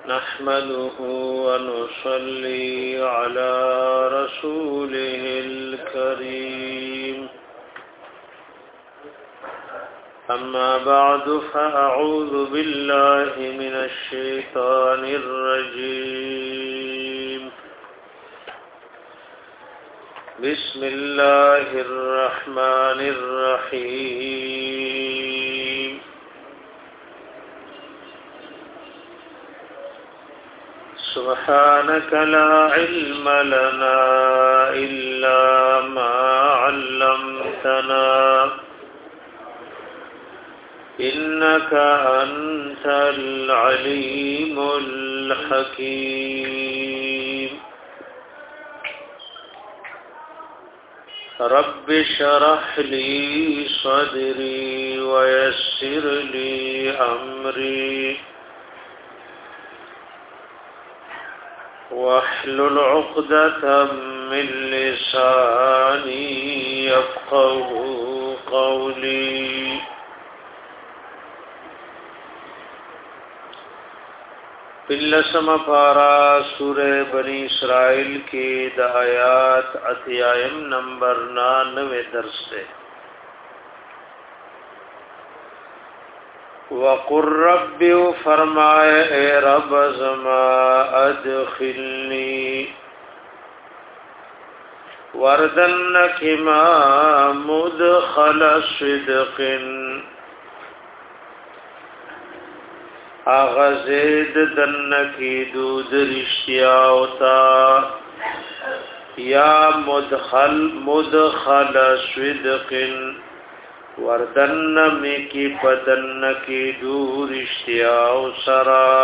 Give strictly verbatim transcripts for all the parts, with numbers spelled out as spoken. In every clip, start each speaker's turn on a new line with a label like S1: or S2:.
S1: نحمده ونصلي على رسوله الكريم أما بعد فأعوذ بالله من الشيطان الرجيم بسم الله الرحمن الرحيم سبحانك لا علم لنا إلا ما علمتنا إنك أنت العليم الحكيم رب اشرح لي صدري ويسر لي أمري واحلل عقدة من لساني يفقه قولي پلسم پارا سورہ بنی اسرائیل کی دا آیات اتیائم نمبر نانوے درس سے وَقُلْ رَبِّ فرمائے اے رب زما ادخلنی وردنک ما مدخل صدق آغازید دنکی دود رشتیاوتا یا مدخل مدخل صدق وردن کی بدن کی دور اشتیاء سرا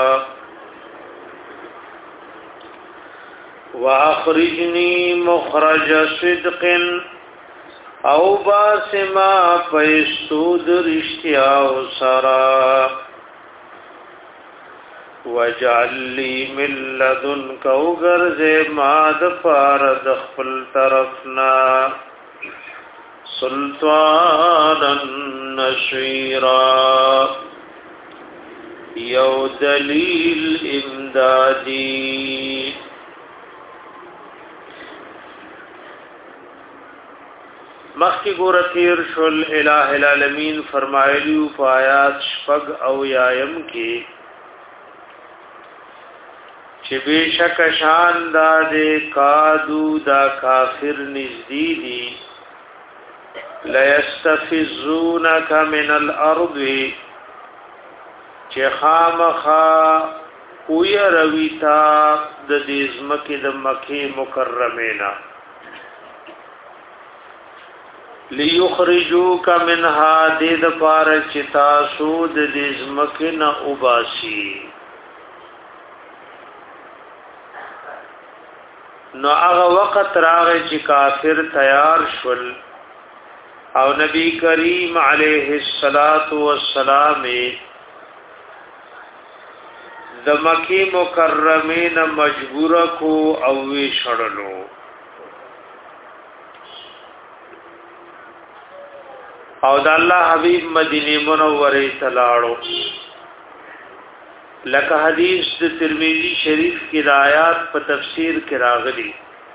S1: واخرجنی مخرج صدق او باسما پیستود اشتیاء سرا وجعل لی من لدنک اوغرز ماد فارد خپل طرفنا سلطانا نصيرا یو دلیل امدادی مخی گورتیر شل الہ العالمین فرمائلیو پایات شپگ او یایم کی چه بیشک شان دا دے کادو دا کافر نزدی دی لَيَسْتَفِزُّونَكَ مِنَ الْأَرْضِ چه خامخا اوی رویتا د دیزمکی د مکی مکرمینا لِيُخْرِجُوكَ مِنْهَا دید پار چتاسو د دیزمکی نا اوباسی نو اغا وقت راغی چی کافر تیار شول او نبی کریم علیہ الصلات والسلام د مکی مکرمین مجبور کو او وی شړلو او د الله حبیب مدینه منوره تلاړو لکه حدیث د ترمذی شریف کی آیات په تفسیر کې راغلی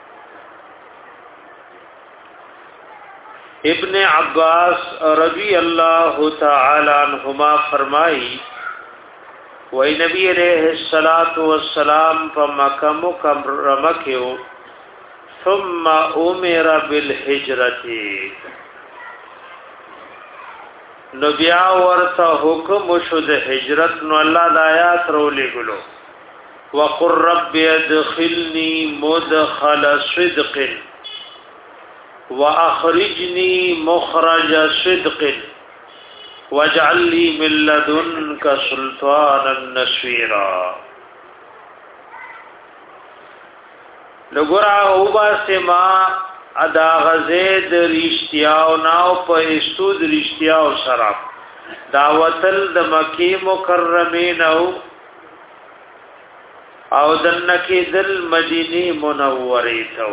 S1: ابن عباس رضی اللہ تعالی عنہما فرمائی وی نبی علیہ الصلوۃ والسلام په مکہ مکرمہ کې ثم امر بالهجرة نو بیا ورته حکم شو د هجرت نو الله د آیات رولې ګلو وقر رب ادخلنی مدخل صدق واخرجني مخرج صدق واجعل لي من لدنك سلطانا نصيرا لګورا او باسما ادا غزید رښتیاو ناو په استود رښتیاو شراب دعوتل د مکی مکرمین او او دنکی دل مدینی منوری تو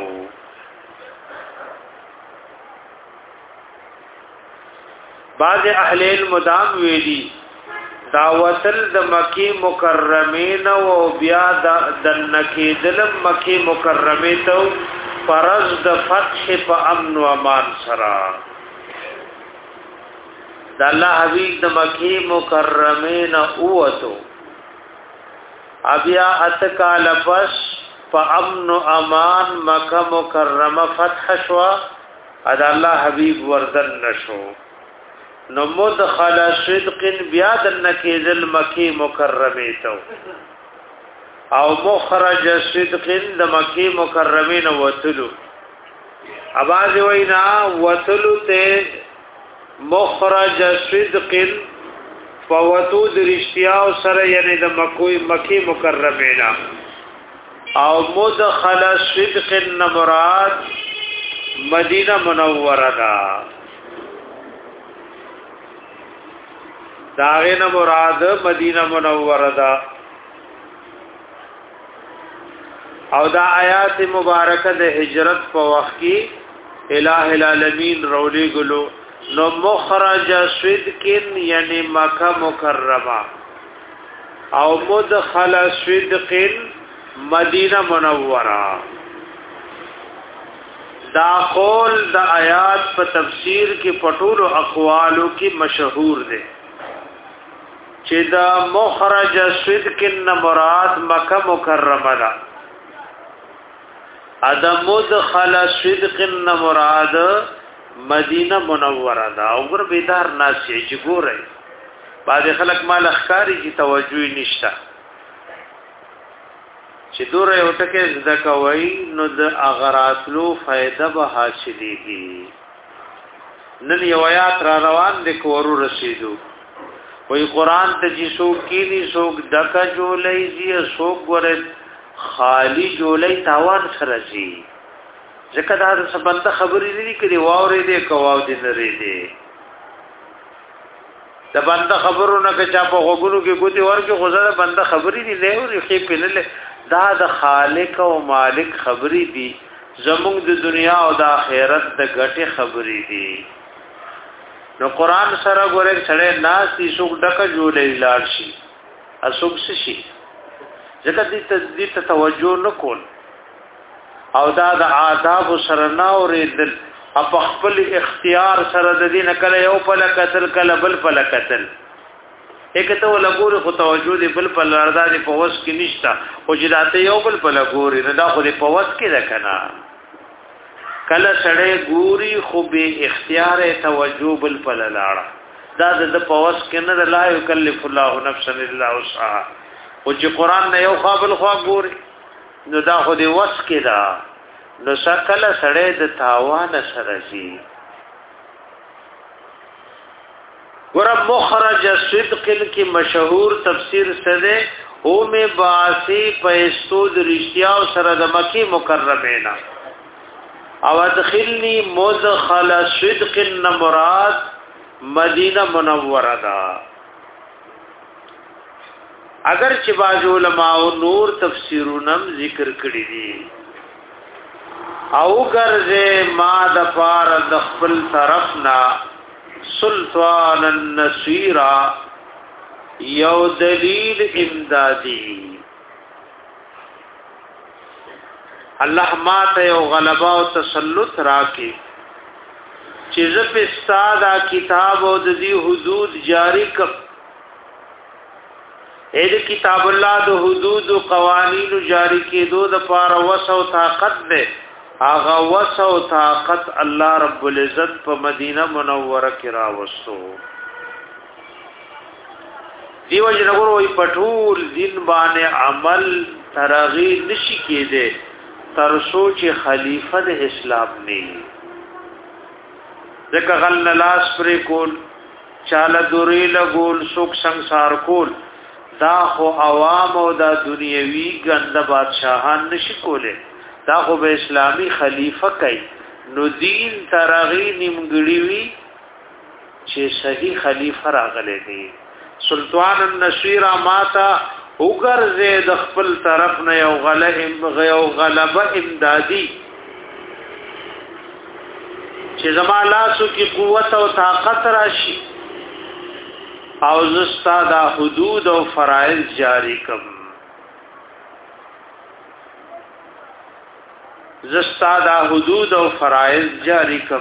S1: بعض اهل المدام ویلی داوتل د مکی مکرمین او بیا د نکیدل مکی مکرمه ته فرض د فتح په امن و امان سره د الله حبیب د مکی مکرمین اوتو ابیا اتکال پس په امن و امان مکه مکرمه فتح شوا اد الله حبیب وردن نشو نو مدخل صدق بیا د نکیدل مکی مکرمه تو او مخرج صدق د مکی مکرمه نو وتلو اواز وینا وتلو ته مخرج صدق فوتو د رښتیا سره یعنی د مکی مکی مکرمه نا او مدخل صدق مراد مدینه منوره دا داغه مراد مدینه منوره دا او دا آیات مبارکه د هجرت په وخت کې الٰه العالمین رولی ګلو نو مخرج صدق یعنی مکه مکرمه او مدخل صدق مدینه منوره دا قول د آیات په تفسیر کې پټول اقوالو کې مشهور دي چې دا مخرج صدق مراد مکه مکرمه ده ادم مدخل صدق مراد مدینه منوره ده او ګر بیدار ناشې چې ګورای بعد خلک مال اخکاری کی توجه نشته چې دور یو ټکه زده کوي نو د اغراتلو فائدہ به حاصلېږي نن یو آیات را روان دي کورو رسیدو وی قرآن ته چې څوک کینی څوک دکا جولای زی څوک ګره خالی جولای تاوان سره زی ځکه دا څه بنده خبرې لري کړي واورې دې کواو دې لري دې دا بنده خبرونه که چا په غوګونو کې ګوتې ورکې خو زړه بنده خبرې دي له ورې خې پنل دا د خالق او مالک خبرې دي زموږ د دنیا او د آخرت د ګټه خبرې دي نو قران سره ګورې سره ناس دي څوک ډکه جوړې لاړ شي اسوک شي ځکه دې تدې ته توجه نکول او دا د آداب سره نه اورېدل په خپل اختیار سره د دې نکله یو په لکتل کله بل په لکتل اکته ولا ګورې خو توجه دې بل په لړدا دې په وس کې نشتا او جلاته یو بل په لګورې نه دا خو دې په وس کې ده کنه کله سړی ګوري خو به اختیار توجه بل په لاړه دا د په وس کې نه لا یکلف الله نفسا الا وسعها او چې قران نه یو قابل خو ګوري نو دا خو دې وس کې ده نو سکله سړی د تاوان سره شي ګور مخرج صدق کی مشهور تفسیر سره او می باسی پیسو د رښتیا سره د مکی مکرمه نه او ادخلنی مدخل صدق مراد مدینه منوره ده اگر چې باج علماء او نور تفسیرونم ذکر کړی دي او ګرځه ما د پار د خپل طرفنا سلطان النصيرا یو دلیل امدادی الله ما ته یو غلبا او تسلط راکې چې زه په استاده کتاب او د دې حدود جاری کړ اې د کتاب الله د حدود او قوانین جاری کېدو د پاره وسو طاقت ده اغه وسو طاقت الله رب العزت په مدینه منوره کې راوستو دیو جنګور وي پټول دین باندې عمل ترغی نشي کېده تر سوچ خلیفہ د اسلام نه ځکه غل لاس پر کول چاله دوری لګول سوک ਸੰسار کول دا خو عوام او دا دنیوي ګند بادشاہان نشي کوله دا خو به اسلامی خلیفہ کوي نو دین ترغی نیمګړی وی چې صحیح خلیفہ راغلی دی سلطان النصير ماتا وګرځه د خپل طرف نه یو غلبه یو غلبه امدادي چې زما لاسو کې قوت او طاقت راشي او د دې د پاره وسو طاقت الله رب العزت په مدینه منوره کې راوستو دیو جن ګور وای پټول دین باندې عمل ترغی نشي کېده تر سوچ خلیفہ د اسلام نه ځکه غل لاس پر کول چاله دوری لګول سوک ਸੰسار کول دا خو به اسلامی خلیفہ کوي نو دین ترغی نیمګړی وی چې صحیح خلیفہ راغلی دی سلطان النصير ماتا وګرځه د خپل طرف نه یو غلبه امدادي چې زما لاسو کې قوت او طاقت راشي او زستا دا حدود او فرائض جاری کم زستا دا حدود او فرائض جاری کم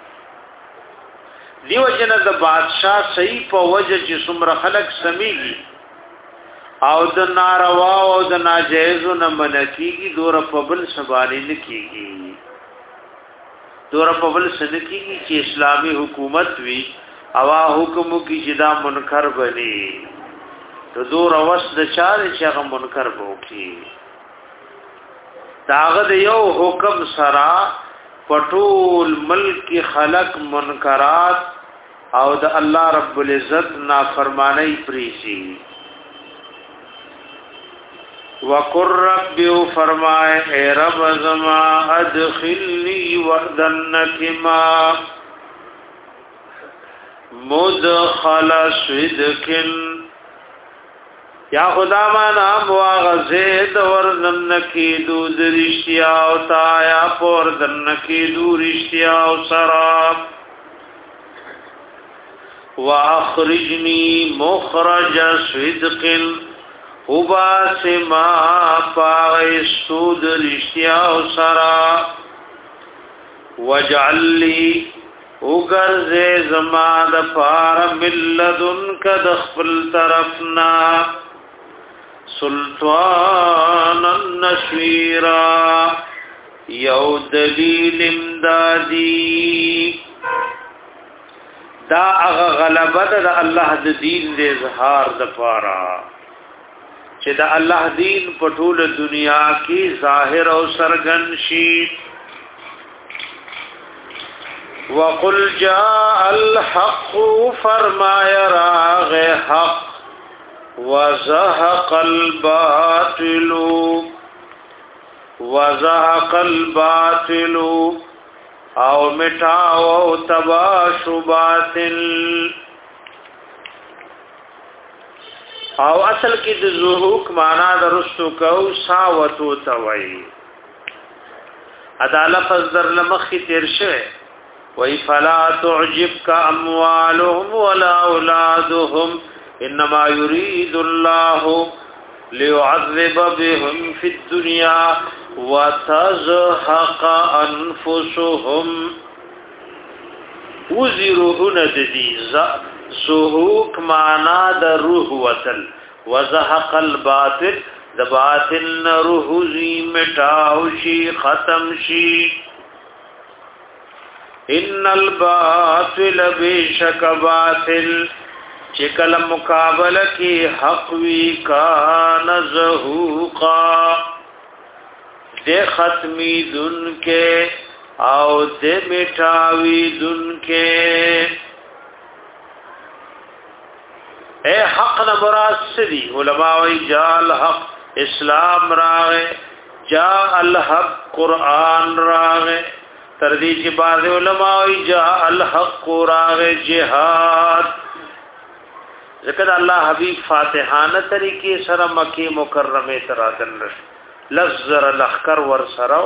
S1: دیو جن د بادشاہ صحیح په وجه چې څومره خلق سميږي او د ناروا او د ناجیز نه منکیږي دور په بل سبالي نکیږي دور په بل سنکیږي چې اسلامی حکومت وی اوا حکم کی جدا منکر بني تو دور اوس د چار چې هغه منکر وکي داغه یو حکم سرا پټول ملک خلق منکرات او د الله رب العزت نافرمانی پریسی وقر رب فرمائے اے رب زما ادخلنی وردنکما مدخل صدقن یا خدا ما نام واغزید وردنکی دو درشتیا و تایا پوردنکی دو رشتیا و سراب واخرجنی مخرج صدقن وباسما پاغستو درشتیا و سراب وجعل لی اگرز زمان پار ملدن کد خپل طرفنا سلطان النشویرا یو دلیل امدادی دا اغا غلبت دا اللہ دا دین دے اظہار دا پارا چې دا الله دین پټول دنیا کی ظاهر او سرګن شي وقل جاء الحق فرمایا راغ حق وزهق الباطل وزهق الباطل او مٹاو او تباش باطل او اصل کې د زهوق معنا درستو کو ساوتو توي ادا لفظ در لمخ تیر شه وای فلا تعجبك اموالهم ولا اولادهم انما يريد الله ليعذب بهم في الدنيا وتزهق انفسهم وزرهن ددي زهوق معنا د روح وصل وزهق الباطل د باطل روح زی مٹاو شي ختم شي ان الباطل بشک باطل چکل مقابله کی حق وی کان زهوقا د ختمی دن کے او د مٹاوی دن کے اے حق نہ مراد سدی علماء وی جاء الحق اسلام راغه جاء الحق قرآن راغه تردی چې بعض علماء وی جاء الحق راغه جهاد ذکر الله حبیب فاتحانه طریقې سره مکی مکرمه ترادل لزر الاخکر ور سره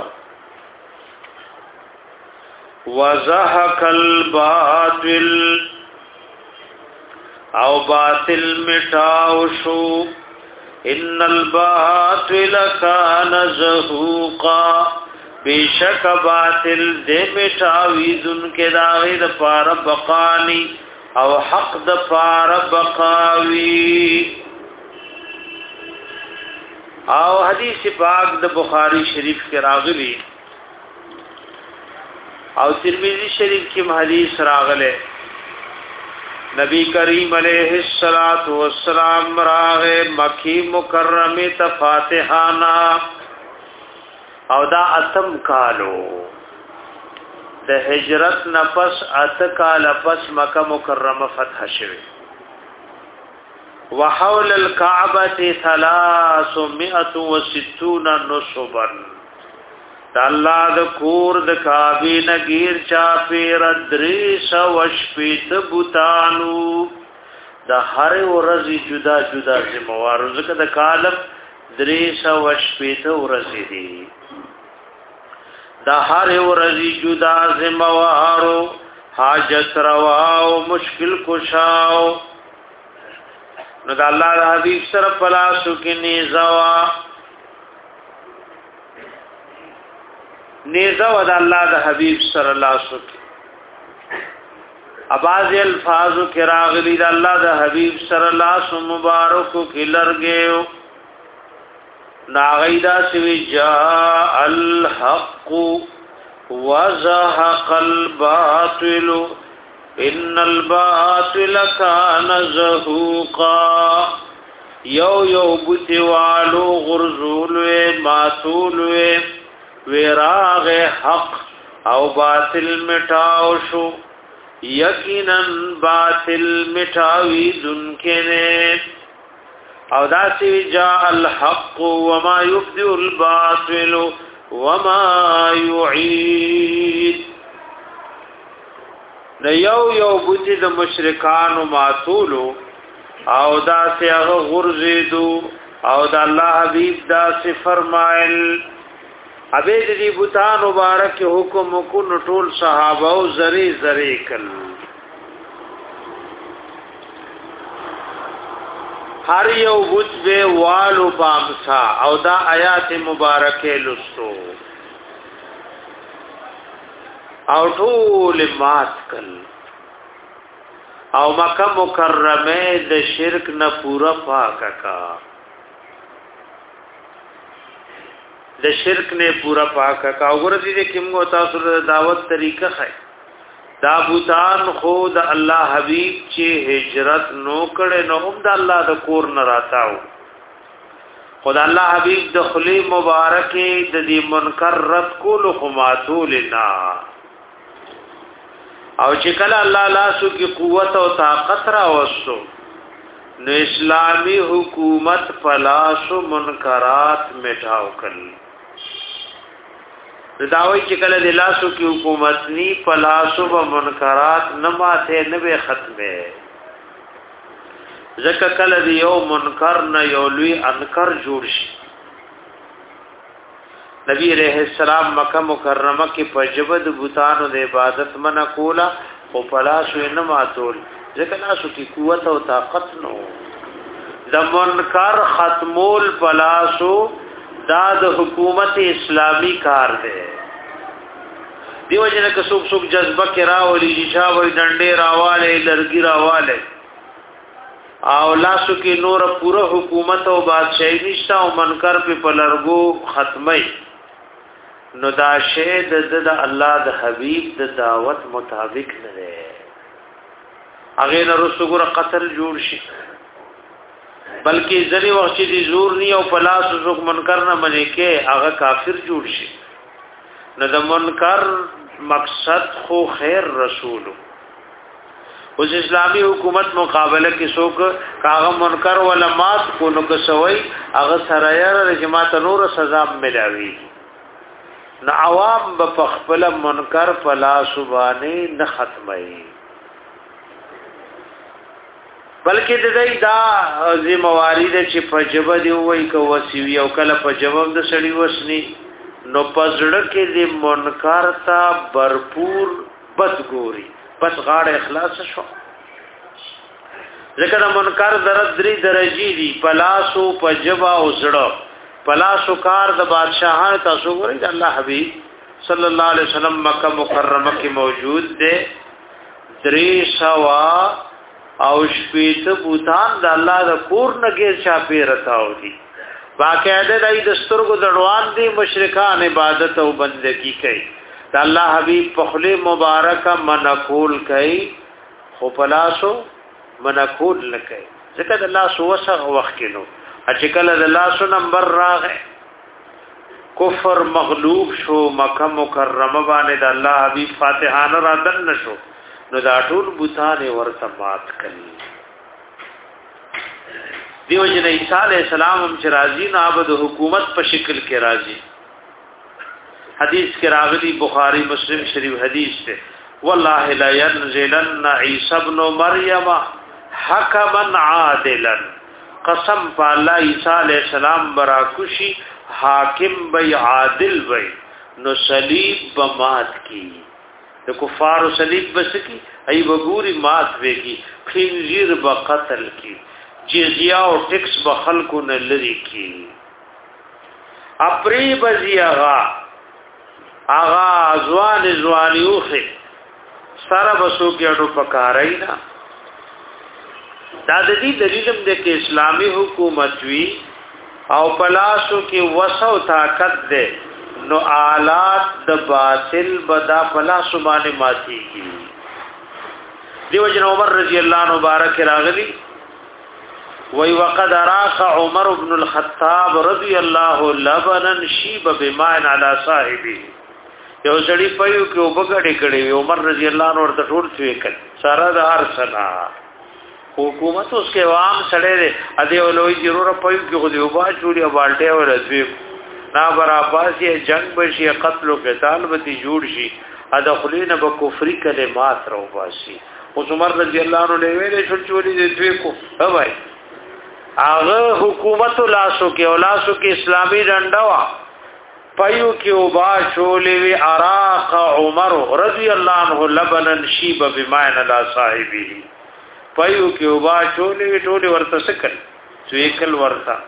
S1: وزهق الباطل او باطل مٹاو شو ان الباطل کان زهوقا بیشک باطل دے مٹاوی دن کے داغی دا پار بقانی او حق دا پار بقاوی او حدیث پاک د بخاری شریف کے راغلی او ترمذی شریف کی حدیث راغلے نبی کریم علیہ الصلات والسلام راغ مکی مکرمه ته فاتحانا او دا اتم کالو د هجرت نفس ات کال پس مکه مکرمه فتح شوه وحول الكعبه ثلاثمائة وستون نصبا الله د کور د کعبه نگیر چا پیر دریس وشپیت بوتانو د هر ورځ جدا جدا ذمہوار زکه د کالم دریس وشپیت ورځ دي د هر ورځ جدا ذمہوار حاجت روا او مشکل کشاو نو د الله د حبيب سره پلاسو کې نیزوا نیزوا د الله د حبيب سره لاسو کې اباظ الفاظ کې راغلي د الله د حبيب سره لاس مبارک کې لرګيو ناغیدا سوی جاء الحق وزهق الباطل ان الباطل كان زهوقا یو یو بوتیوالو غرزولوے ماتولوے ویراغ حق او باطل مٹاو شو یقینا باطل مٹاوی دنکنے او داسی جاء الحق وما يبدئ الباطل وما يعيد نو یو یو بوتی د مشرکانو ماتولو او داسی اغا غرزیدو او دا اللہ حبیب داسی فرمائل عبید دی بوتان مبارک حکم کن ټول صحابه او زری زری کل هر یو بوت به والو پامسا او دا آیات مبارکه لستو او ټول مات کل او مکه مکرمه د شرک نه پورا پاکا کا د شرک نه پورا پاکا کا وګورئ دې کومه تاسو د دعوت طریقه ہے دا بوتان خود الله حبیب چې هجرت نو کړي نو هم د الله د کور نه راتاو خدای الله حبیب د خلی مبارک د دې منکر رد کول خماتول نه او چې کله الله لاسو کې قوت او طاقت را وستو نو اسلامی حکومت پلاسو منکرات مټاو کړل داوی چې کله د لاسو کې حکومت نی پلاسو و منکرات نه ماته نه به ختمه ځکه کله دی یو منکر نه یو لوی انکر جوړ شي نبی علیہ السلام مکه مکرمه کې پجبد بوتانو د عبادت منع کولا او پلاسو نه ماتول ځکه لاسو کې قوت او طاقت نو د منکر ختمول پلاسو دا د حکومت اسلامی کار دی دیو جن که څوک څوک جذبه کې راولي چې وای ډنډې راواله لرګي راواله او لاسو کې نور پوره حکومت او بادشاہي نشته او منکر په پلرګو ختمي نو دا شه د د الله د حبيب د دعوت مطابق نه دی هغه نه رسوګره قتل جوړ شي بلکې ځنی وخت چې زور نی او پلاس زوک منکر نه منې کې هغه کافر جوړ شي نه د منکر مقصد خو خیر رسولو اوس اسلامی حکومت مقابله کې څوک کاغه منکر ولا مات کو نو کوي هغه سره یې جماعت نور سزا ملاوي نو عوام په خپل منکر فلا سبانه نه ختمي بلکې د دې دا ذمہواری ده چې په جواب دی وای کو وسیوی او کله په جواب د سړی وسني نو پزړه کې د منکر ته भरपूर بدګوري پس غاړه اخلاص شو ځکه د منکر درد درې درجی دي پلاسو پجبا او زړه پلاسو کار د بادشاہانو تاسو ګورئ د الله حبیب صلی الله علیه وسلم مکه مکرمه کې موجود دي درې سوا او شپیت بوتان د الله د کور نګیر چا پیرتاو دي باقاعده دای د سترګو دړوان دي مشرکان عبادت او بندگی کوي د الله حبیب په خله مبارکه منقول کوي خو پلاسو منقول نه کوي ځکه د الله سوسه وخت کینو چې کله د الله سو نمبر راغې کفر مغلوب شو مکه مکرمه باندې د الله حبیب فاتحانه را دن نشو نو دا ټول بوتانه ورته مات کړي دیو جن عیسی علیہ السلام هم چې راضی نه عبد حکومت په شکل کې راضی حدیث کې راغلی بخاری مسلم شریف حدیث ته والله لا ينزلن عیسی ابن مریم حکما عادلا قسم په الله عیسی علیہ السلام برا کوشي حاکم بی عادل بی نو صلیب بمات کی د کفار صلیب بس کی ای وګوري مات ویږي خنزیر بقتل کی جزیه او ټیکس به خلکو نه لري کی اپری بزی آغا آغا ځوان ځوان یوخه سره بسو کې اډو پکاراینا دا د دې دلیلم د کې اسلامی حکومت وی او پلاسو کې وسو طاقت ده نو آلات د باطل بدا پلاسو باندې ماتيږي دیو جن عمر رضی الله عنه مبارک راغلی وی وقد راق عمر بن الخطاب رضی الله لبنا شیب بماء على صاحبه یو سړی پيو کې وبګړې کړي عمر رضی الله عنه ورته ټول څه وکړ سارا د هر سنا حکومت اوس کې عام سړی دی ا دې ولوي ضرور پيو کې خو دی وبا چوری بالټه او رځوي نا برابر شي جنگ بشي قتل او قتال به جوړ شي ا دخلین به کفر کلمات رو باسي اوس عمر رضی الله عنه له ویلې شو چوری دې دوی کو هواي هغه حکومت لاسو کې او لاسو کې اسلامي ډنډوا پيو کې وبا شولې وی اراق عمر رضی الله عنه لبنن شيب بماء على صاحبه پيو کې وبا شولې وی ټولې ورته سکل سویکل ورته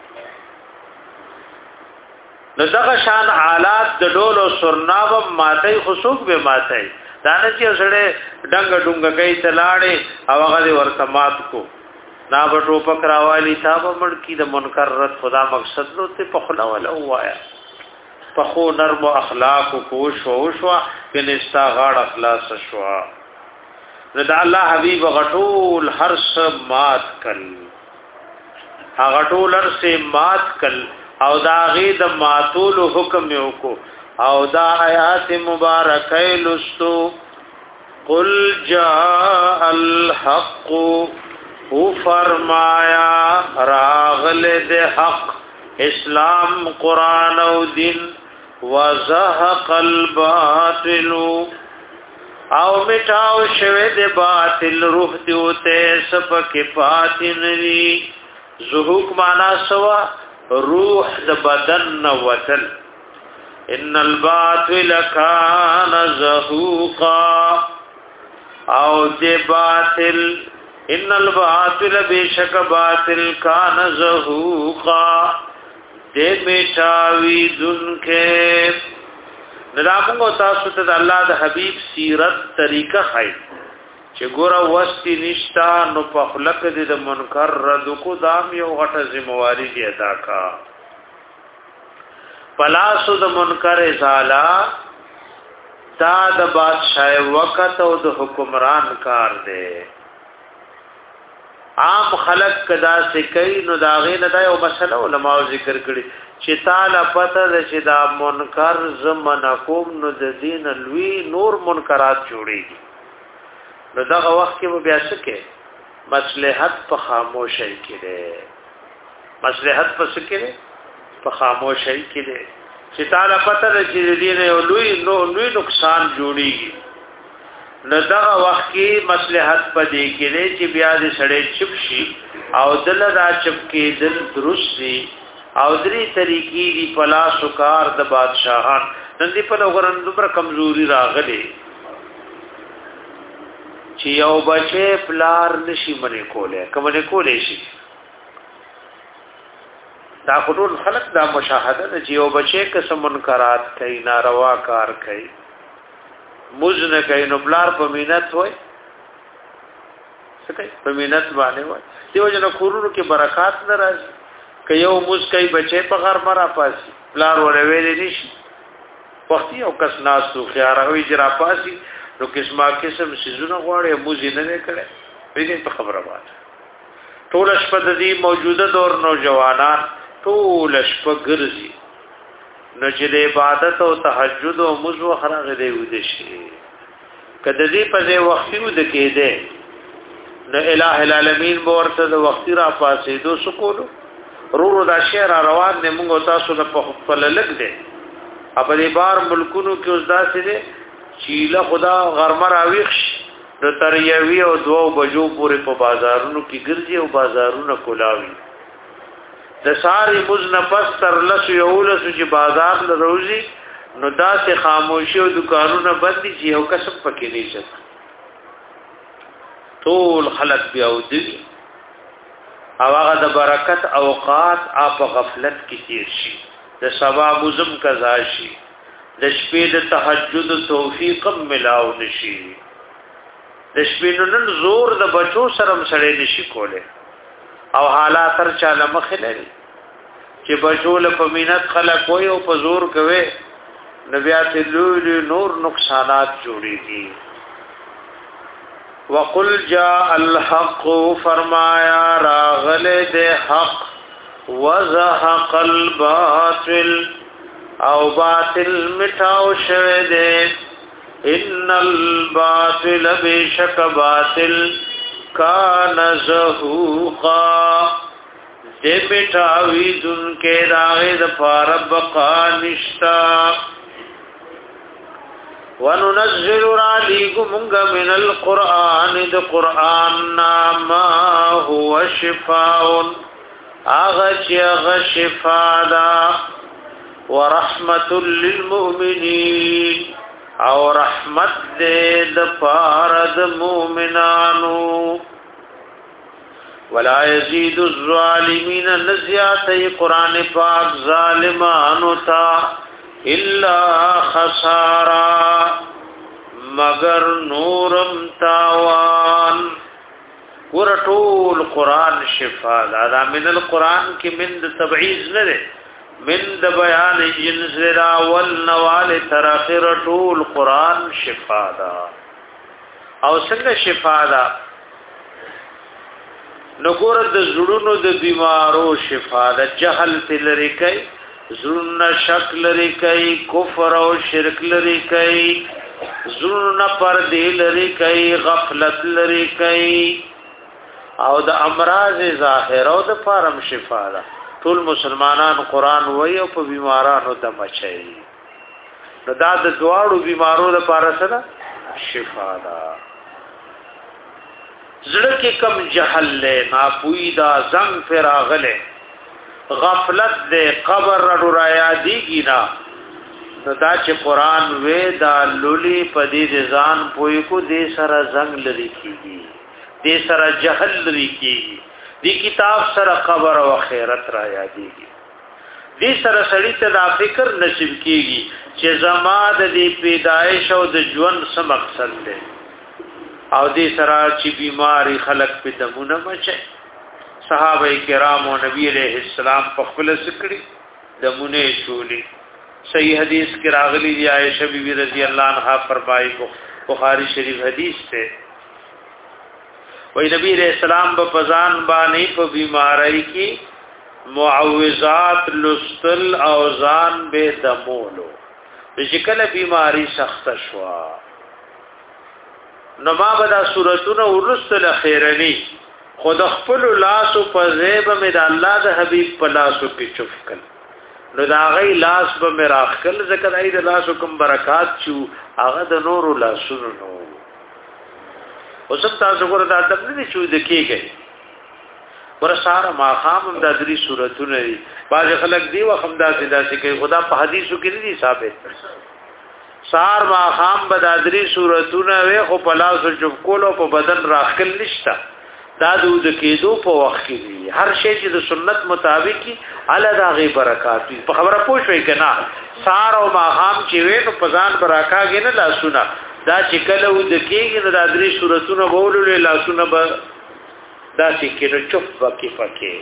S1: نو دغه شان حالات د ډول او سرناو ماتای خصوص به ماتای دانه چې سره ډنګ ډنګ کوي تلاړې او هغه ورته مات کو نا بټو پکراوالی تاب مړ کی د منکر رد خدا مقصد نو ته پخلا ولا وایا پخو نرم اخلاق کو شو شو کنيستا غاړ اخلاص شو رضا الله حبيب غټول هرس مات کل غټول هرس مات کل او دا غي د ماتول حکم یو کو او دا آیات مبارکه لستو قل جاء الحق او فرمایا راغل د حق اسلام قران او دین وزهق الباطل او مٹاو شوه د باطل روح دیوته سپک پاتنری زهوق معنا سوا روح د بدن نوتل ان الباطل کان زهوقا او د باطل ان الباطل بیشک باطل کان زهوقا دې میټاوی دن کې نظامو تاسو ته الله د حبیب سیرت طریقه خای چې ګوره وستي نشتا نو په خلق دې د منکر رد کو دام یو غټه ذمہواری دی ادا کا پلاسو د منکر ازالا دا د بادشاہ وقت او د حکمران کار دی عام خلق کدا سے کوي نو دا غي نه دا یو مسله علماء ذکر کړي چې تعالی پته ده چې دا منکر زمنا کوم نو د دین لوی نور منکرات جوړيږي نو دا وخت کې بیا څه کې مصلحت په خاموشۍ کې ده مصلحت په څه کې ده په خاموشۍ کې ده چې تعالی پته ده چې دین یو لوی نو لوی نقصان جوړيږي نو دا وخت کې مصلحت پدې کې لري چې بیا دې سړې چپ شي او دل دا چپ کې دل درست دي او درې طریقې دي پلا سکار د بادشاہان نن دې په لورن دومره کمزوري راغلي چې یو بچې پلار نشي منې کوله کومه کولې شي دا ټول خلق دا مشاهده چې یو بچې قسم منکرات کوي ناروا کار کوي مزنه کوي نو بلار په مينت وای څه کوي په مينت باندې وای دیو جن کورونو کې برکات نه راځي که یو مز کوي بچي په غر مرا پاسي بلار ور ویلې نشي وختي او کس ناسو خیاروي جرا پاسي نو قسمه قسم سيزونه غواړي مز نه نه کړي ویني په خبره وای ټول شپه د دې موجوده دور نوجوانان ټول شپه ګرځي نو چې د عبادت او تهجد او مزو خراغه دی ودی شي کله دې په دې وختي ود کېده نو الٰه العالمین ورته د وختي را پاسې دو سکول رورو دا شهر روان دي موږ تاسو په خپل لګ دي په دې بار ملکونو کې اوس داسې دي چې له خدا غرمه راويخ نو تر یوي او دوه بجو پورې په بازارونو کې ګرځي او بازارونو کولاوي د ساری مزن پس تر لسو یولسو چې بازار لروزی نو دا سه خاموشی او دکانونه بند دي چې یو کسب پکې نه شي ټول خلق بیا ودی او هغه د برکت اوقات اپ غفلت کې تیر شي د سبا مزم قضا شي د شپې د تهجد توفیق ملاو نشي د شپې نن زور د بچو سره سره نشي کوله او حالات تر چاله مخ لري چې بچو له پمینت خلک وي او په زور کوي نبيات لولي نور نقصانات جوړيږي وقل جاء الحق فرمایا راغل دے حق وزهق الباطل او باطل مٹاو شوه دے ان الباطل بشک باطل کان زهوقا دے مٹاوی دن کے راغد فاربقا نشتا وننزل علیکم من القرآن د قرآن ما هو شفاء اغچ غشفاء دا ورحمت للمؤمنین او رحمت دې د فارد مؤمنانو ولا يزيد الظالمين نزيات قرآن پاک ظالمانو تا الا خسارا مگر نورم تاوان ورطول قرآن شفا دا من القرآن کی من د تبعیز نده من د بیان جنس را والنوال تراخر طول قرآن شفا دا او څنګه شفا دا نګور د زړونو د بیمارو شفا دا جهل تلری کوي زړونه شک لري کوي کفر او شرک لري کوي زړونه پردې لري کوي غفلت لري کوي او د امراض ظاهر او د فارم شفا ده ټول مسلمانان قران وایي او په بیمارانو د مچي نو دا د دواړو بیمارو لپاره سره شفا ده زړه کې کم جهل له ناپوی دا زنګ فراغله غفلت دے قبر رڑو رایا دیگی نا دا چې قرآن وی دا لولی پدی رضان پوئی کو دے سر زنگ لری کیگی دے سر جہل لری کیگی دی کتاب سر قبر و خیرت رایا دیگی دی سر سڑی تا دا فکر نصیب کیگی چې زماد دی پیدایش او د ژوند سم مقصد دے او دی سر چې بیماری خلق پی دمونه مچه صحابه کرام او نبی علیہ السلام په خپل سکړي د مونږه شولي صحیح حدیث کې راغلی دی عائشہ بی بی رضی اللہ عنہا فرمایي بخاری شریف حدیث ته وای نبی علیہ السلام په پزان باندې په بیماری کې معوذات لستل او ځان به دمولو چې کله بیماری سخت شوا نو ما بدا سورتونه ورسل خیرنی خود خپل لاس په زیب مې د الله د حبیب په لاسو کې چفکل نو دا غي لاس به مې راخل ذکر ای د لاسو کوم برکات چو هغه د نور لاسونو نو اوس تاسو ګور دا د دې چو د کېږي ور ساره ما خام د دې صورتونه دي باز خلک دی وخم دا سدا چې کوي خدا په حدیثو کې دي ثابت سار ما خام بدادری صورتونه وي خو په لاسو چفکول او په بدن راخل نشتا دا د کېدو په وخت کې هر شی چې د سنت مطابق کی اعلی دا غي برکات په خبره پوښوي کنه سار او ماهم چې وې نو پزان برکاږي نه لاسونه دا چې کله و د کېږي نو د درې صورتونو بولول لاسونه به دا چې کله چوپ وکي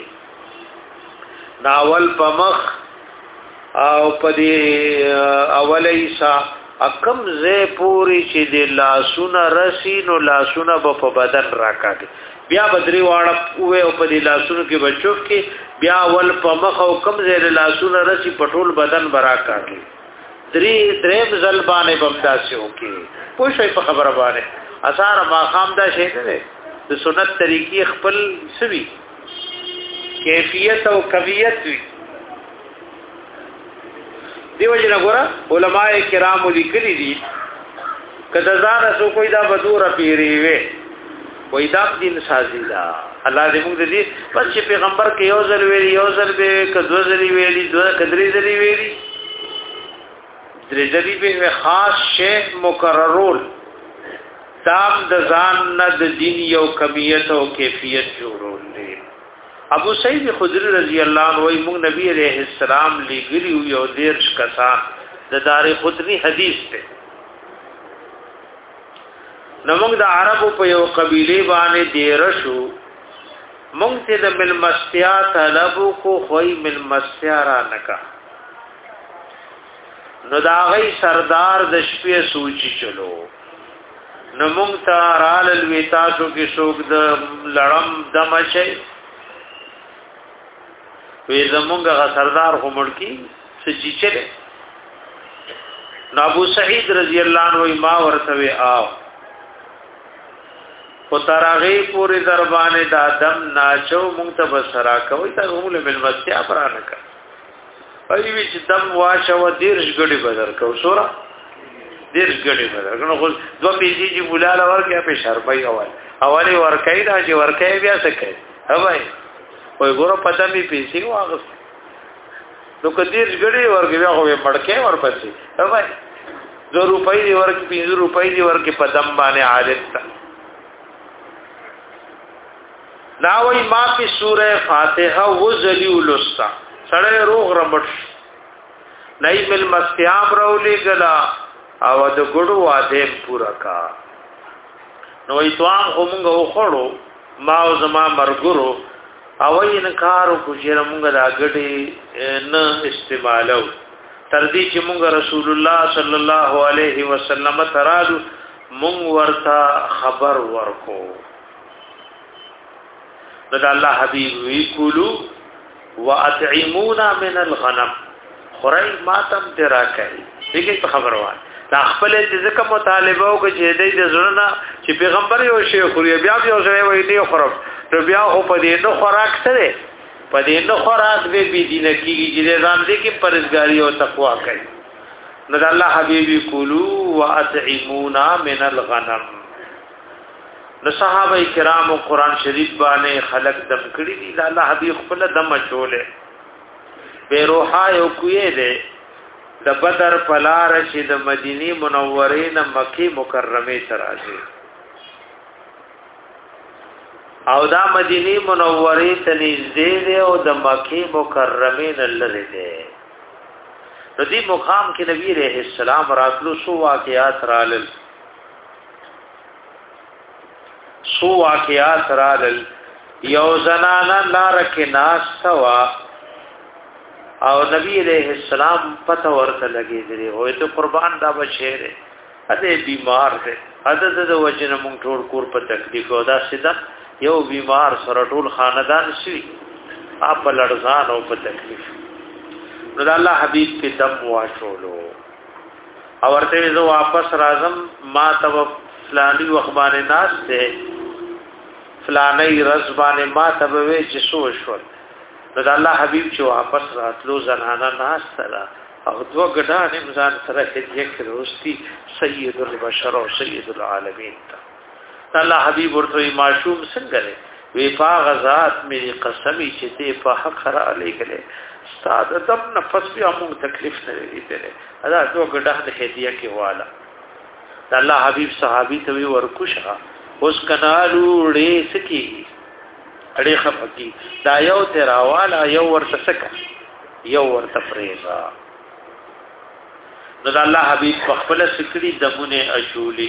S1: پکې ناول پمخ او په دې اولایسا اکم زه پوری چې د لاسونه رسی نو لاسونه په بدن راکاږي بیا بدری واړه اوه او په دې لاسونو کې بچو کې بیا ول په مخ او کم زیر لاسونه رسی پټول بدن برا کاږي درې درې ځلبانې بمداسي وکي پوښي په خبره باندې اثر ما خام دا شی نه د سنت طریقې خپل سوي کیفیت او کمیت وي دیو جن غورا علماء کرام لیکلي دي کله ځان سو کوئی دا بدور پیری وي وای دا دین سازی دا الله دې موږ دې پس چې پیغمبر کې یو ځل ویلي یو ځل به کدو ځل ویلي دوه کدرې ځل ویلي درې ځل به خاص شی مکررول تام د ځان نه د دین یو کمیت او کیفیت جوړول دي ابو سعید خدری رضی الله عنه وی موږ نبی علیہ السلام لګری یو دیرش کسان د دار قطنی حدیث ته نو موږ د عربو په یو قبیله باندې دیرشو موږ ته د ملمستیا طلب کو خوې ملمستیا را نکا نو دا غي سردار د شپې سوچي چلو نو مونږ ته رال الویتاسو کې شوق د لړم دم شي وې زمونږ غ سردار همړ کی سچي چلے نو ابو سعید رضی الله عنه ما ورته آو او تراغي پوری دربانه دا دم ناچو مونږ ته بسرا کوي ته موږ له ملمستیا پرانه کا ای وی چې دم واشه و دیرش غړي بدر کو سورا دیرش غړي بدر کنه خو دو پیسې چې بولاله ورکه په شربای اول اولی ورکای دا چې ورکای بیا څه کوي هاوای وای ګوره پتا می پیسې واغس نو کدیرش غړي ورکه بیا خو مړکه ورپسې هاوای دو روپۍ دی ورکه پنځه روپۍ دی ورکه په دم باندې عادت تا ناوی ما پی سورہ فاتحہ وزلی ولستا سړی روغ رمټ نئی مل مستیام راولی گلا او د ګړو واده پورا کا نو ایتوام همغه وخړو ما او زما مرګرو او انکار کو چې موږ دا ګډي نه استعمالو تر دې چې موږ رسول الله صلی الله علیه وسلم ترادو موږ ورته خبر ورکو دا الله حبیب وی کولو واطعمونا من الغنم خورای ماتم تیرا کوي دغه خبر وای دا خپل چې ځکه مطالبه او چې دې د زړه چې پیغمبر یو شی خوري بیا یو ځای وای دی خورب نو بیا خو په دې نو خوراک سره په دې نو خوراک به بي دینه کیږي چې ځان دې کې پرهیزګاری او تقوا کوي نو الله حبيبي کولو واطعمونا من الغنم نو صحابه کرام قرآن شریف باندې خلق دم کړی دي الله حبيب خپل دم چولې بیروحا یو کوی دی د بدر پلار چې د مدینی منورې نه مکی مکرمه ته راځي او دا مدینی منورې ته نږدې دی او د مکی مکرمه نه لری دی د دې مقام کې نبی رحم السلام راتلو سو واقعات رالل سو واقعات رالل یو زنانا لارک ناس توا او نبی علیہ السلام پتہ ورته لګی دی وای ته قربان دا بچره اته بیمار دی اته د وجنه مونږ ټول کور په تکلیف او دا سیدا یو بیمار سره ټول خاندان شي اپ لړزان او په تکلیف نو د الله حبیب په دم واچولو او ورته زه واپس راځم ما ته فلانی وخبان ناس ته فلانی رزبان ما ته وې چې سو شول نو د الله حبیب چې واپس راتلو زنانا ناس سره او دو ګډان امزان سره هدیه کړوستي سید البشر او سید العالمین ته الله حبیب ورته معشوم څنګه لري وی فاغ ذات مې قسمی چې ته په حق را لګلې استاد دم نفس بیا موږ تکلیف نه لري دا دو ګډان هدیه کې والا د الله حبیب صحابي ته ورکوشه اوس کنالو ډې سکی اړې خپکی دا یو تیراواله یو ورته سکا یو ورته پریزا نو د الله حبیب په خپل سکړي دمونه اچولي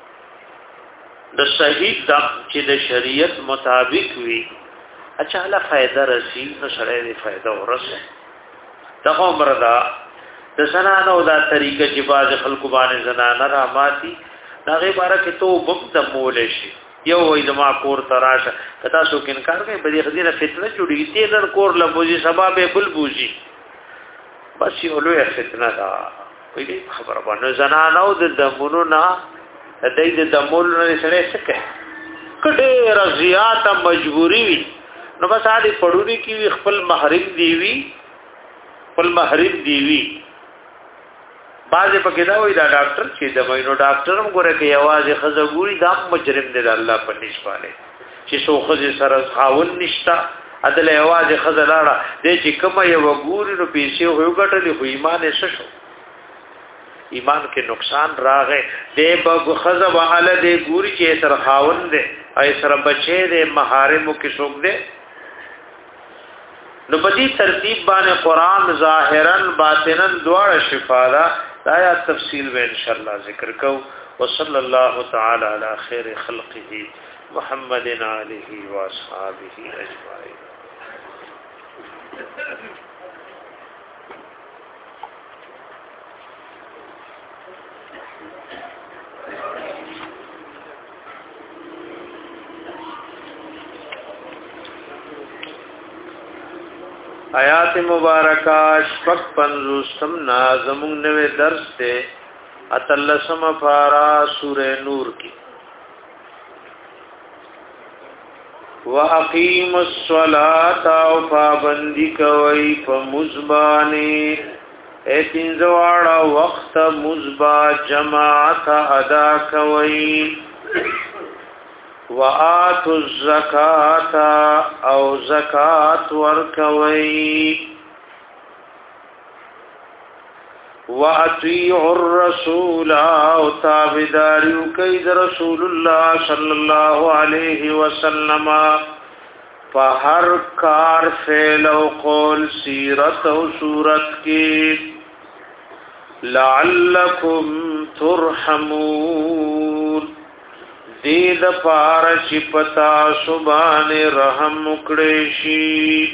S1: د صحیح دم چې د شریعت مطابق وي اچھا له فائدہ رسی نو سره دې فائدہ ورسه دغه مردا د زنانو دا طریقه چې باز خلکو باندې زنانه را ماتي دا غي بارکه تو وخت مول شي یو وای زما کور تراشه کتا سو انکار کوي بلی خدینه فتنه جوړیږي تیر کور لبوزي سبب بل بوزي بس یو لوی فتنه دا وی خبر باندې زنانو د دمونو نه د دې د دمول نه سره سکه کډه رضیات مجبوری وي نو بس اړي پړوري کی خپل محرم دی وی خپل محرم دی وی بازه پکې دا وای دا ډاکټر چې دا وای نو ډاکټر هم ګوره کې आवाज خزګوري دا مجرم دی الله په نسبانه چې سو خزه سره خاون نشتا عدل आवाज خزلاړه دې چې کومه یو ګوري نو پیسې هو غټلې خو ایمان یې شو ایمان کې نقصان راغې دې په خزه وعلى دې ګوري چې سره خاون دی اي سره بچي دې محارمو کې شوق دی نو په دې ترتیب باندې قران ظاهرا باطنا دواړه شفا ده دا تفصیل به ان شاء الله ذکر کو وصلی الله تعالی علی خیر خلقه محمد علیه و اصحابہ اجمعین. آیات مبارکہ شپک پنزوستم نازمون نوے درس تے اتلسم پارا سورہ نور کی وَأَقِيمُ الصَّلَاةَ او پابندی کوئی پا مزبانی اے تنزوارا وقت مزبا جماعت ادا کوئی وَآتُوا الزَّكَاةَ او زکات ورکوي وَأَطِيعُوا الرَّسُولَ او تابعداریو کوي د رسول الله صلی الله علیه وسلم په هر کار فعل او قول سیرت او صورت کې لعلکم ترحمون دید پارچ پتا سبحان رحم کڑیشی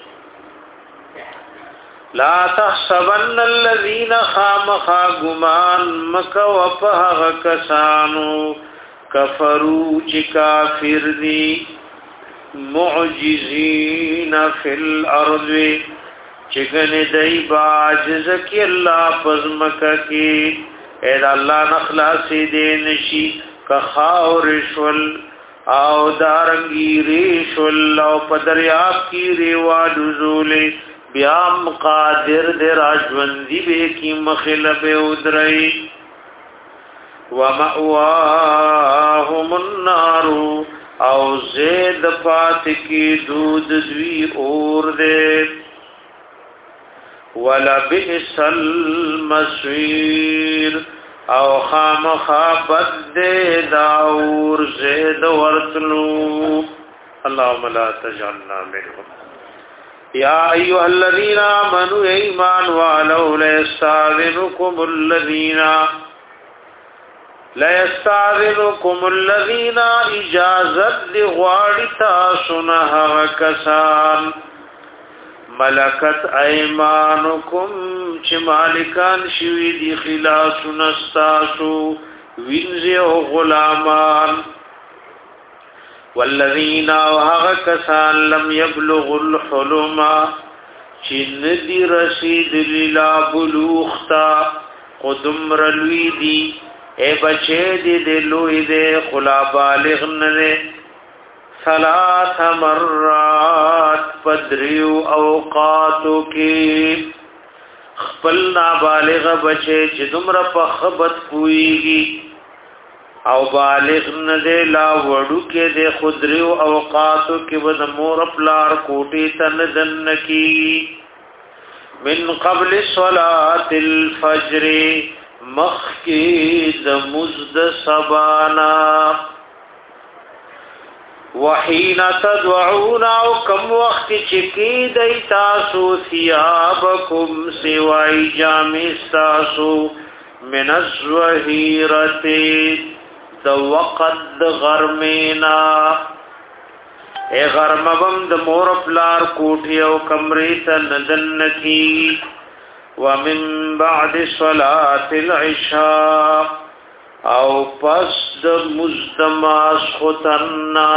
S1: لا تحسبن الذین خامخا گمان مکو پہغ کسانو کفرو چی کافر دی معجزین فی الارض چگن دی باجز کی اللہ پزمکا کی اید اللہ نخلاصی دینشی کخاو رشول او دارنگی ریشول او پدریاب کی ریوالو زولی بیام قادر در آجوندی بے کی مخلب ادرائی ومأواهم النار او زید پات کی دود دوی اور دے ولبئس المصیر او خامخا بد داور زید ورتلو اللهم لا تجعلنا منهم یا ایها الذین آمنوا ایمان والو لیستاذنکم الذین لیستاذنکم الذین اجازت دی غواړی تاسو نه کسان ملکت ایمانکم چه مالکان شوی دی خلاص نستاسو وینزی و غلامان والذین وحق کسان لم یبلغ الحلم چه ندی رسید للا بلوختا قدم رلوی دی اے بچے دی دلوی دی خلا بالغ ننے ثلاث مرات پدریو اوقاتو کی خپل نابالغ بچے چې دومره په خبت پويږي او بالغ نه دی لا وړو کې د خدریو اوقاتو کې ود مور پلار کوټي تن دن کی من قبل صلاه الفجر مخکی د مزد سبانا وحین تدعون او کم وقت چکی دی تاسو ثیابکم سوائی جامی ستاسو من الزوحیرت د وقت غرمینا اے غرمبم د مور پلار کوٹی او کمری تا ندن کی ومن بعد صلاة العشاء او پس د مزدماس خطرنا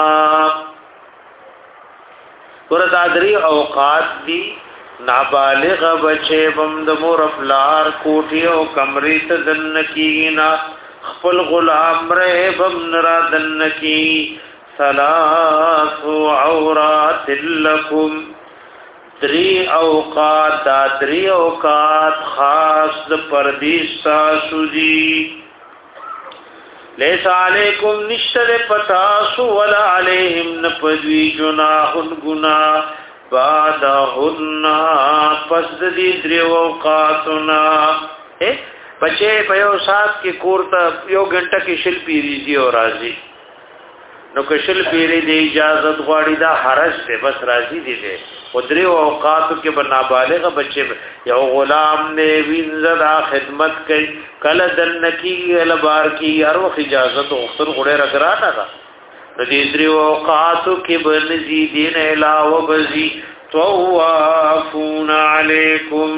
S1: وردادری اوقات دی نابالغ بچے بم د مور افلار کوٹی او کمری ته دن کینا خپل غلام رہ بم نرا دن کی ثلاث عورات لکم دری اوقات دا دری اوقات خاص د پردیستا سودی لیس علیکم نشتر پتاسو ولا علیہم نپدوی جناحن گناہ بعدہن پس دی دری اوقاتنا بچے پیو ساتھ کی کورتا یو گھنٹا کی شل پیری دی اور رازی نو که شل پیری دی اجازت غواړي دا حرج دی بس راضی دی دی ودری اوقاتو کې بنا بالغ بچي یو غلام نه وینځه خدمت کوي کله دنکی البار کی هر وخت اجازه او اختر غړې رګراټه ده د دې درې اوقاتو کې بنزي دین علاوه بزي طوافون علیکم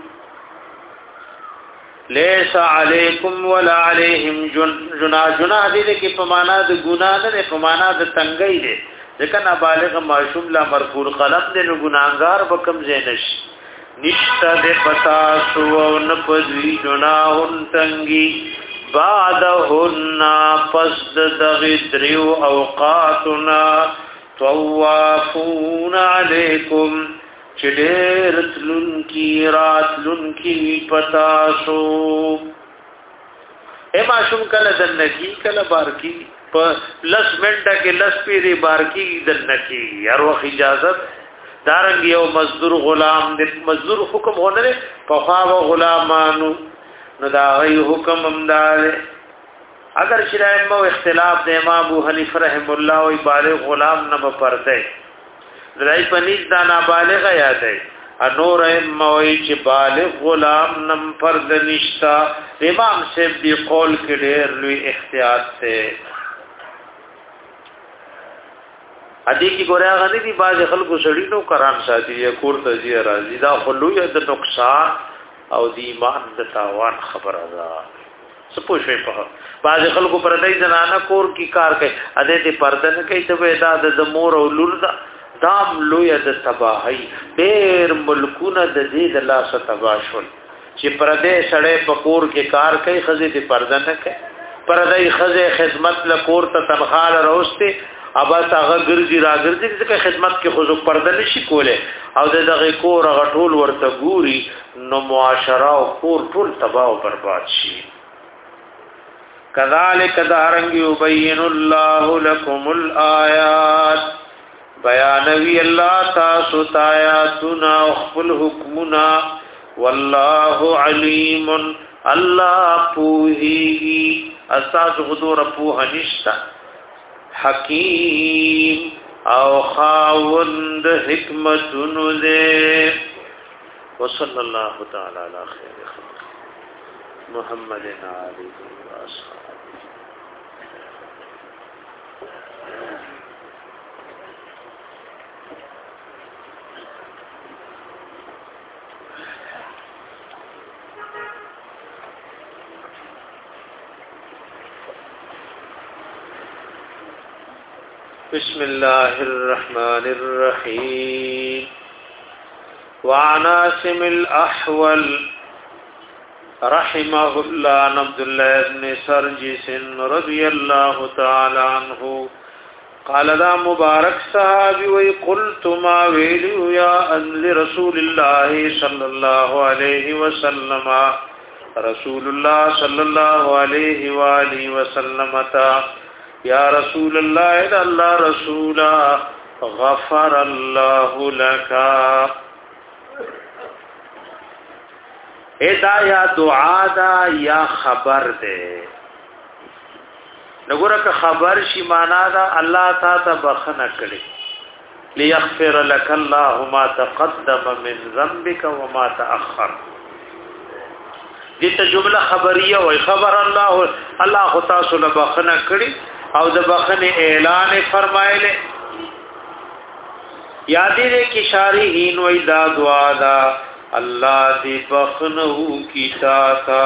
S1: لیس علیکم ولا علیہم جناح جناح دې کې په معنا د ګناه نه په معنا د تنګۍ ده ځکه نابالغ معصوم لا مرفوع قلم دې نو ګناهګار بکم زینش نشتا دې پتا سو او نه پدوی جناح تنګي بعدهن پس دغی دریو اوقاتنا طوافون علیکم چدیر تلن کی رات لن کی پتاسو اے معشوم کل دنکی کل بارکی لس منٹا کے لس پیری بارکی دنکی ہر وقت اجازت دارنگ یو مزدور غلام دے مزدور حکم ہونے دے پخواو غلامانو نو دا غي حکم امدار اگر شرائم مو اختلاف دے امام ابو حنیفہ رحم اللہ و بالغ غلام نہ پرتے درائی پنیز دا نابالغ یاد ہے انور اموی چ بالغ غلام نم فرد نشتا امام صاحب دی قول کے ډیر لوی احتیاط سے ادي کی ګوریا غنی دی باز خلکو سړی نو کرام ساتي یا کور ته زی راځي دا خلوی د نقصان او دی ایمان د تاوان خبره ده سپوږی په باز خلکو پردای زنانه کور کی کار کوي اده دې پرده نه کوي ته ودا د مور او لور دا دام لوی د تباہی ډیر ملکونه د دې د الله څخه تباشل چې پرده سړی په کور کې کار کوي خزه دې پرده نه کوي پردای خزه خدمت له کور ته تنخواه راوستي ابا تاغه ګرځي را ګرځي چې خدمت کې خو پرده نشي کوله او دغه کور غټول ورته ګوري نو معاشره او کور ټول تباہ او برباد شي کذالک دارنګ یبین الله لكم الآیات بیانوی الله تاسو آیاتنا خپل حکمنا والله علیم الله پوهی اساس حضور پوه نشتا حکیم او خاوند حکمت نذ وصلی الله تعالی علی خیر خلق محمد علیه و اصحابہ بسم الله الرحمن الرحيم وعن عاصم الأحول رحمه الله عن عبد الله بن سرجس رضي الله تعالى عنه قال دا مبارك صحابي وقلت ما ويلو يا أن رسول الله صلى الله عليه وسلم رسول الله صلى الله عليه وآله وسلم تا یا رسول الله اذا الله رسولا غفر الله لك ادا یا دعا دا یا خبر دے نګوره که خبر شي معنا دا الله تعالی بخنه کړي ليغفر لك الله ما تقدم من ذنبك وما تاخر دې ته جمله خبریه وای خبر الله الله تاسو له بخنه کړي او د بخنه اعلان فرمایله یادې دې کې شارحین وې دا دعا دا الله دې بخنه کی تا تا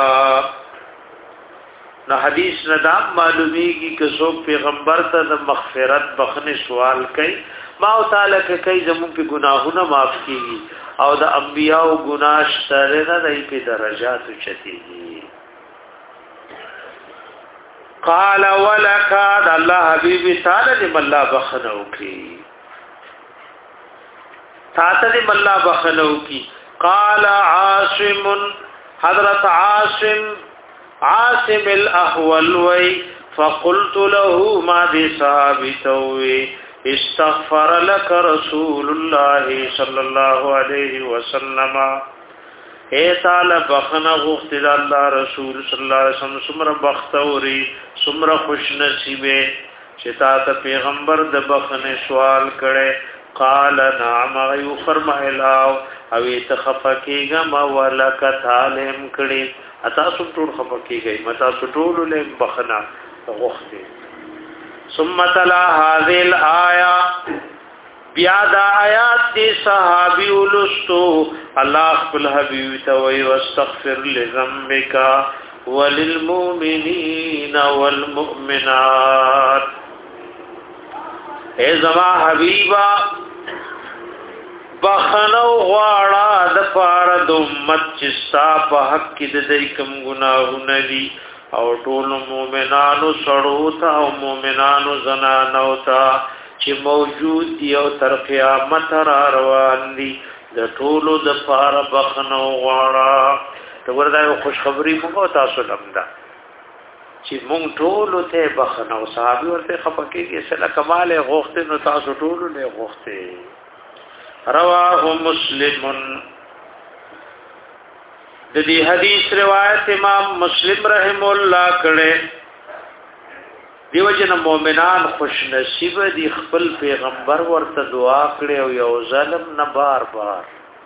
S1: نو حدیث ندام معلومیږي چې څوک پیغمبر ته د مغفرت بخنه سوال کوي ما تعالی کې کوي زموږ په ګناهونه معاف کیږي او د انبیانو ګناه شته نه دای په درجات چتیږي قال ولك الله حبيبي تعالی دې الله بخنو کی تعالی دې الله بخنو کی قال عاصم حضرت عاصم عاصم الاحول وی فقلت له ما دي ثابتوي استغفر لك رسول الله صلى الله عليه وسلم اے تعالی بخنا غفت الله رسول صلی الله علیه وسلم سمره بختوري سمره خوش نصیبه چې تا ته پیغمبر د بخنه سوال کړي قال نعم ایو فرمایلا او تخفکیګم ولک تعلم کړي اتا ټول خفکیږي متا ټول له بخنا غوخته ثم تلا هذه الايه بیا دا آیات دی صحابی ولستو الله خپل حبیب ته وی واستغفر لذنبک وللمؤمنین والمؤمنات اے زما حبیبا بخنو غواړه د پاره د امت چې ستا په حق کې د دې کوم ګناهونه دي او ټول مؤمنانو سړو ته او مؤمنانو زنانو ته چې موجود دی او تر قیامت را روان دي د ټولو د پاره بخنو غواړه ته ورته خوشخبری موږ تاسو لمدا چې موږ ټولو ته بخنو صحابي ورته خپکیږي سره کمال غوښته نو تاسو ټولو له غوښته رواه مسلم د دې حدیث روایت امام مسلم رحم الله کړه دیو جن مومنان خوش نصیب دی خپل پیغمبر ورته دعا کړي او یو ظالم نه بار بار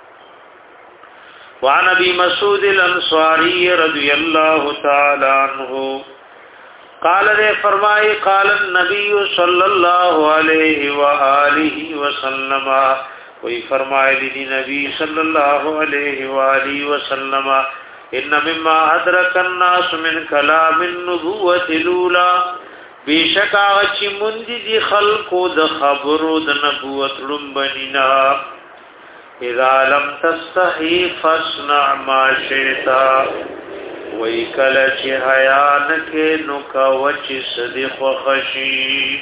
S1: وعن ابي مسعود الانصاري رضي الله تعالى عنه قال نے فرمائے قال النبي صلى الله عليه واله وسلم وہی فرمائے دی نبی صلی الله علیہ والہ وسلم ان مما ادرك الناس من كلام النبوة الاولى بیشک آغا چی مندی دی خلقو د خبرو د نبوت لنبنینا اذا لم تستحی فاسنع ما شیطا وی کل چی حیانکے نکا وچی صدیق و خشی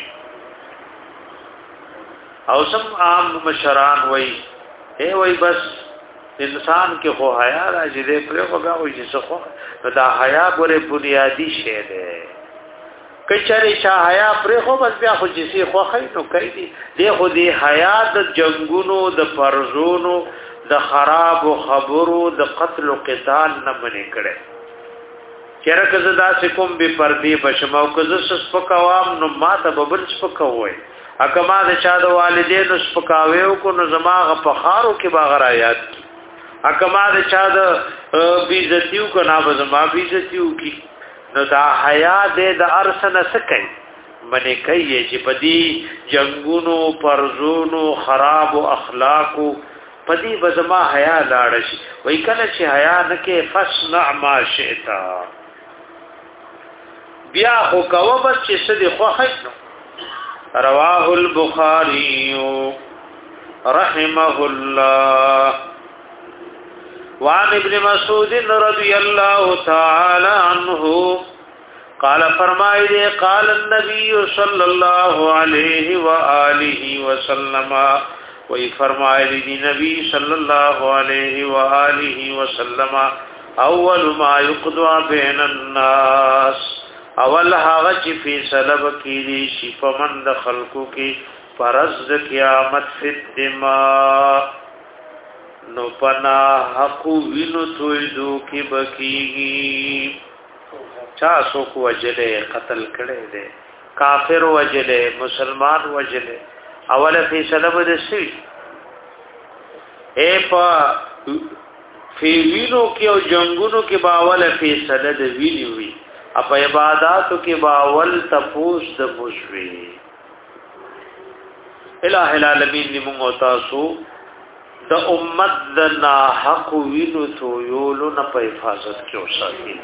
S1: او سم عام مشران وی اے وی بس انسان کے خو حیا را جدے پرے خو گا وی جس خو دا حیا گورے بنیادی شے دے کچری چا حیا پر خو بس بیا خو جسی خو خی نو کوي دي د خو دی حیا د جنگونو د فرزونو د خراب خبرو د قتل او قتال نه منې کړي چیرې کزه داسې کوم به پردي بشمو کزه سپکوام نو ما ته ببل سپکوي اکما د چا د والدینو سپکاویو کو نو زماغه په خارو کې باغ آیات اکما د چا د بیزتیو کو نه بزما بیزتیو کی نو دا حیا دې د ارسنه سکي منی کوي چې پدی جنگونو پرزونو خراب اخلاق پدی بزما حیا لاړ شي وای کله چې حیا نکې فصنع ما شئتا بیا خو کوه بس چې سدي خو خښنو رواه البخاري رحمه الله وعن ابن مسعود رضي الله تعالى عنه قال فرمائے دے قال النبي صلى الله عليه وآله وسلم وہی فرمائے دی نبی صلی اللہ علیہ وآلہ وسلم اول ما يقضى بين الناس اول هغه چې فیصله وکړي شي په من د خلقو کې فرض د قیامت فی الدماء نو پنا حق وینو تویدو کی بکیگی چا سو کو وجلے قتل کڑے دے کافر وجلے مسلمان وجلے اول فیصله بده سی اے پا فی وینو کی او جنگونو کی باول فیصله د ویلی وی اپ عباداتو کی باول تپوس د مشوی الہ العالمین نیمو تاسو د امت د نا حق وینو تو یولو نه په حفاظت کې اوساتي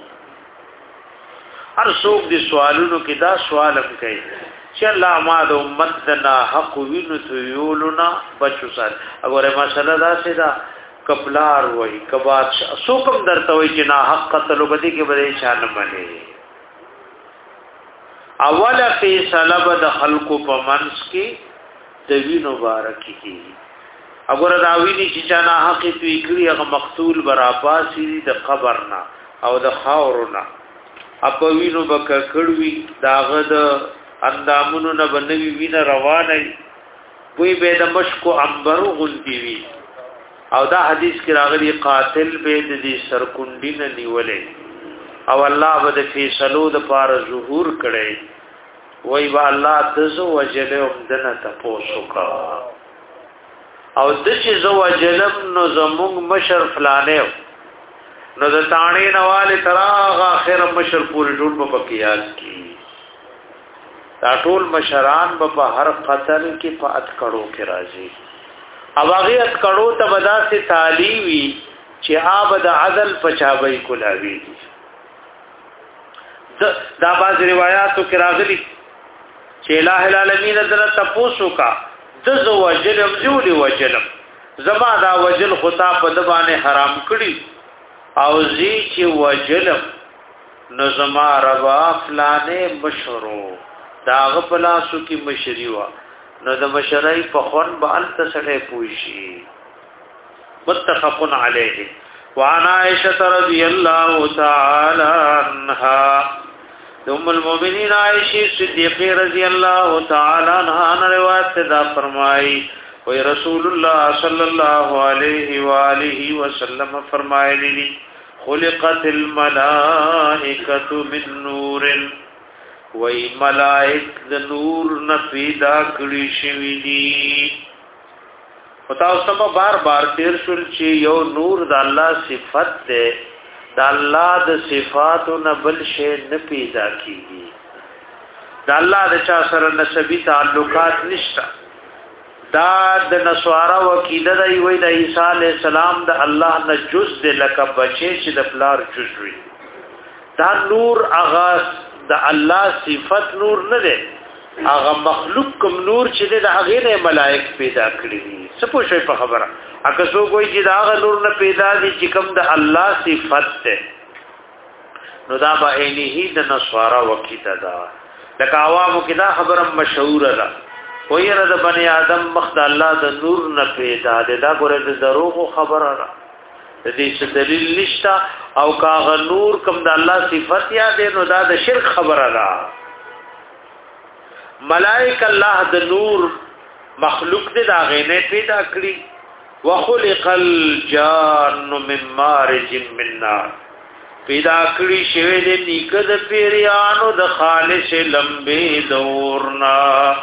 S1: هر څوک د سوالونو کې دا سوال کوي چې الله ما د امت د نا حق وینو تو یولو نه بچو سات وګوره مسله دا سیدا کپلار وای کبات څوکم درته وای چې نا حق قتل وبدي کې بده شان منه اوله فیصله به د خلقو په منس کې د وینو بارکی کی اگر راوینی چې چانا حق توی کړی هغه مقتول براباسي د قبرنا او د خاورنا اپوینو بک کړوي داغه د اندامونو نه بنوي وینه روانه وي به د مشکو عنبرو غونتی وي او دا حدیث کې راغلي قاتل به د دې سرکونډی نه نیولې او الله به د فیصلو د پاره ظهور کړي وای با الله دزو وجله هم دنه تاسو کا او د چې زو وجلم نو زمونږ مشر فلانه نو د تانی نواله تراغ اخر مشر پورې ټول په بقیات کی دا ټول مشران په هر قتل کې په اتکړو کې راځي او هغه اتکړو ته بدا سي تعلیوي چې عابد عدل پچاوي کولاوي دا باز روایتو کې راغلي چې الٰه العالمین در تاسو کا د زو وجلم ذول وجلم زما دا وجل خطا په دبانه حرام کړی او زی چې وجلم نو زما روا فلانه مشرو دا غپلاسو کی مشری وا نو د مشرای په خون به انت سره پوشي متفق علیه وعن عائشة رضی الله تعالی عنها ام المؤمنین عائشہ صدیقہ رضی اللہ تعالی عنہا روایت دا فرمائی و رسول اللہ صلی اللہ علیہ وآلہ وسلم فرمائے لی خلقت الملائکۃ من نور و ملائک د نور نه پیدا کړی شوی دي پتاو سم بار بار تیر شول چې یو نور د الله صفت ده د الله د صفاتو نه بل شی نه پیدا کیږي د الله د چا سره نسبی تعلقات نشته دا د نسوارا وکیله دی وی د عیسی علی السلام د الله نه جز د لکه بچی چې د پلار جز وی دا نور اغاز د الله صفت نور نه ده هغه مخلوق کوم نور چې د هغه نه ملائک پیدا کړی دي څه پوښي په خبره اګه سو کوئی چې دا هغه نور نه پیدا دي چې کوم د الله صفت ده نو دا به انهی د نسوارا وکیته ده لکه عوامو کې دا خبره مشهور ده وایره د بنی آدم مخ د الله د نور نه پیدا ده دا ګوره د دروغ خبره ده د دې څه دلیل نشته او کاغه نور کوم د الله صفت یاد نو دا د شرک خبره ده ملائک الله د نور مخلوق دې دا غینه پیدا کړی وخلق الجان من مارج من نار پیدا کړی شوی دې نیکه د پیریانو د خالص لمبه دورنا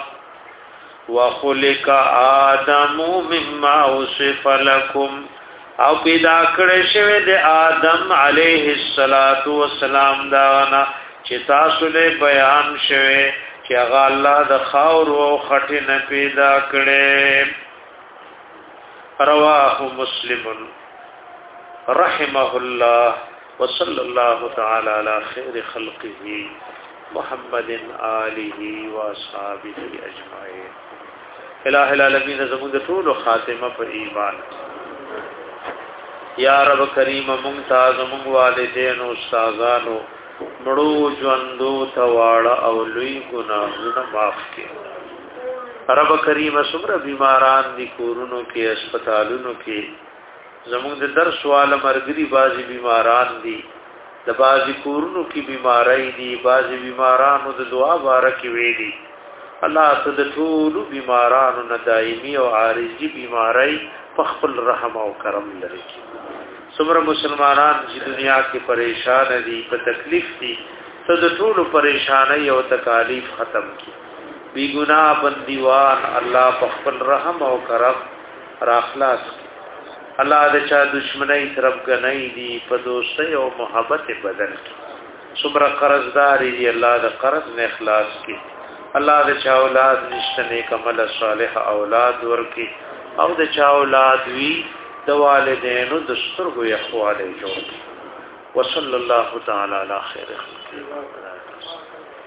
S1: وخلق آدم مما وصف لكم او پیدا کړی شوی د آدم علیه السلام دانا چې تاسو له بیان شوی چې هغه الله د خاور او خټه نه پیدا کړي رواه مسلم رحمه الله وصلى الله تعالى على خير خلقه محمد آله واصحابه اجمعين الہ العالمین زموږ ټول خاتمه په ایمان یا رب کریم ممتاز مونږ والدین او استادانو مړو ژوندو تواړه او لوی ګناهونه معاف کړي رب کریم څومره بیماران دي کورونو کې هسپتالونو کې زموږ د درس والا مرګري بازي بیماران دي د بازي کورونو کې بیماری دي بازي بیمارانو د دعا بارکې وي دي الله ته د ټول بیمارانو نه دایمي او عارضي بیماری په خپل رحم او کرم لري څومره مسلمانان چې دنیا کې پریشان دي په تکلیف دي ته د ټول پریشانای او تکالیف ختم کړي بی گناہ بندیوان الله په خپل رحم او کرم را خلاص الله د چا دشمنی طرف غنۍ دي په دوستۍ او محبت بدل کړي څومره قرضدار دي الله د قرض نه اخلاص کړي الله د چا اولاد نشته نیک عمل صالح اولاد ورکړي او د چا اولاد وی د والدینو د سترګو یخواله جوړ وصلی الله تعالی علی خیر خلق